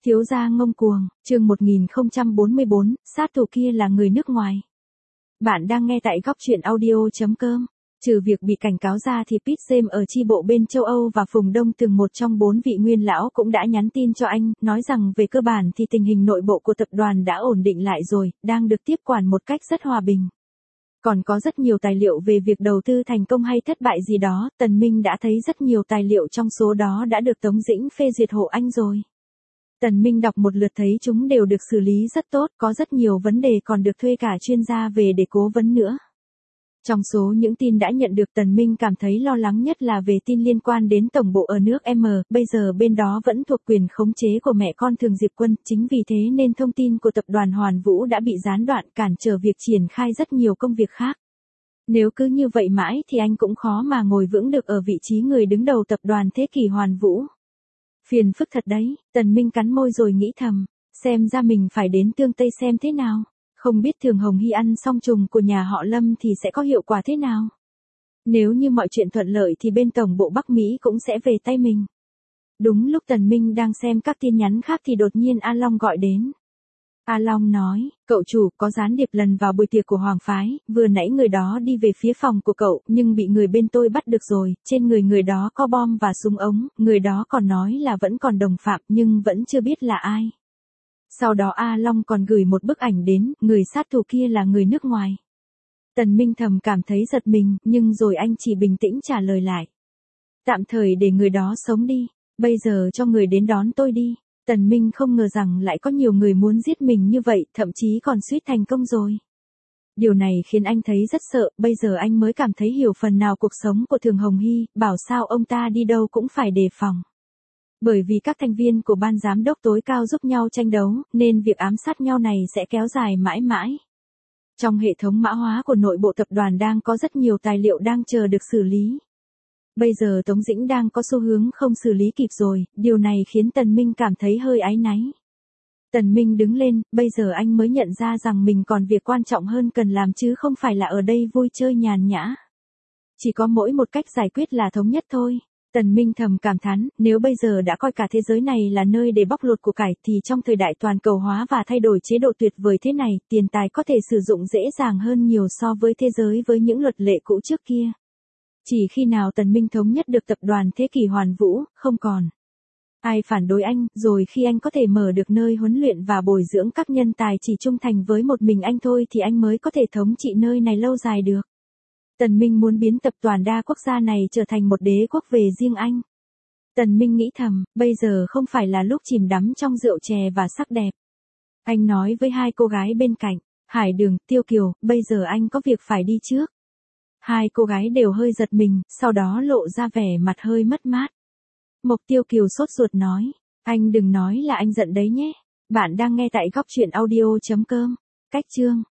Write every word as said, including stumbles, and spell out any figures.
Thiếu gia ngông cuồng, chương một nghìn không trăm bốn mươi bốn, sát thủ kia là người nước ngoài. Bạn đang nghe tại góc truyện audio.com. Trừ việc bị cảnh cáo ra thì Pete James ở chi bộ bên châu Âu và Phùng Đông Tường, một trong bốn vị nguyên lão, cũng đã nhắn tin cho anh, nói rằng về cơ bản thì tình hình nội bộ của tập đoàn đã ổn định lại rồi, đang được tiếp quản một cách rất hòa bình. Còn có rất nhiều tài liệu về việc đầu tư thành công hay thất bại gì đó, Tần Minh đã thấy rất nhiều tài liệu trong số đó đã được Tống Dĩnh phê duyệt hộ anh rồi. Tần Minh đọc một lượt thấy chúng đều được xử lý rất tốt, có rất nhiều vấn đề còn được thuê cả chuyên gia về để cố vấn nữa. Trong số những tin đã nhận được, Tần Minh cảm thấy lo lắng nhất là về tin liên quan đến tổng bộ ở nước M, bây giờ bên đó vẫn thuộc quyền khống chế của mẹ con Thường Diệp Quân, chính vì thế nên thông tin của tập đoàn Hoàn Vũ đã bị gián đoạn, cản trở việc triển khai rất nhiều công việc khác. Nếu cứ như vậy mãi thì anh cũng khó mà ngồi vững được ở vị trí người đứng đầu tập đoàn thế kỷ Hoàn Vũ. Phiền phức thật đấy, Tần Minh cắn môi rồi nghĩ thầm, xem ra mình phải đến Tương Tây xem thế nào, không biết Thường Hồng Hy ăn xong trùng của nhà họ Lâm thì sẽ có hiệu quả thế nào. Nếu như mọi chuyện thuận lợi thì bên tổng bộ Bắc Mỹ cũng sẽ về tay mình. Đúng lúc Tần Minh đang xem các tin nhắn khác thì đột nhiên A Long gọi đến. A Long nói, cậu chủ, có gián điệp lần vào buổi tiệc của Hoàng Phái, vừa nãy người đó đi về phía phòng của cậu, nhưng bị người bên tôi bắt được rồi, trên người người đó có bom và súng ống, người đó còn nói là vẫn còn đồng phạm nhưng vẫn chưa biết là ai. Sau đó A Long còn gửi một bức ảnh đến, người sát thủ kia là người nước ngoài. Tần Minh thầm cảm thấy giật mình, nhưng rồi anh chỉ bình tĩnh trả lời lại. Tạm thời để người đó sống đi, bây giờ cho người đến đón tôi đi. Tần Minh không ngờ rằng lại có nhiều người muốn giết mình như vậy, thậm chí còn suýt thành công rồi. Điều này khiến anh thấy rất sợ, bây giờ anh mới cảm thấy hiểu phần nào cuộc sống của Thường Hồng Hy, bảo sao ông ta đi đâu cũng phải đề phòng. Bởi vì các thành viên của ban giám đốc tối cao giúp nhau tranh đấu, nên việc ám sát nhau này sẽ kéo dài mãi mãi. Trong hệ thống mã hóa của nội bộ tập đoàn đang có rất nhiều tài liệu đang chờ được xử lý. Bây giờ Tống Dĩnh đang có xu hướng không xử lý kịp rồi, điều này khiến Tần Minh cảm thấy hơi áy náy. Tần Minh đứng lên, bây giờ anh mới nhận ra rằng mình còn việc quan trọng hơn cần làm chứ không phải là ở đây vui chơi nhàn nhã. Chỉ có mỗi một cách giải quyết là thống nhất thôi. Tần Minh thầm cảm thán, nếu bây giờ đã coi cả thế giới này là nơi để bóc lột của cải thì trong thời đại toàn cầu hóa và thay đổi chế độ tuyệt vời thế này, tiền tài có thể sử dụng dễ dàng hơn nhiều so với thế giới với những luật lệ cũ trước kia. Chỉ khi nào Tần Minh thống nhất được tập đoàn thế kỷ Hoàn Vũ, không còn ai phản đối anh, rồi khi anh có thể mở được nơi huấn luyện và bồi dưỡng các nhân tài chỉ trung thành với một mình anh thôi thì anh mới có thể thống trị nơi này lâu dài được. Tần Minh muốn biến tập đoàn đa quốc gia này trở thành một đế quốc về riêng anh. Tần Minh nghĩ thầm, bây giờ không phải là lúc chìm đắm trong rượu chè và sắc đẹp. Anh nói với hai cô gái bên cạnh, Hải Đường, Tiêu Kiều, bây giờ anh có việc phải đi trước. Hai cô gái đều hơi giật mình, sau đó lộ ra vẻ mặt hơi mất mát. Mộc Tiêu Kiều sốt ruột nói, anh đừng nói là anh giận đấy nhé. Bạn đang nghe tại góc truyện audio.com. Cách chương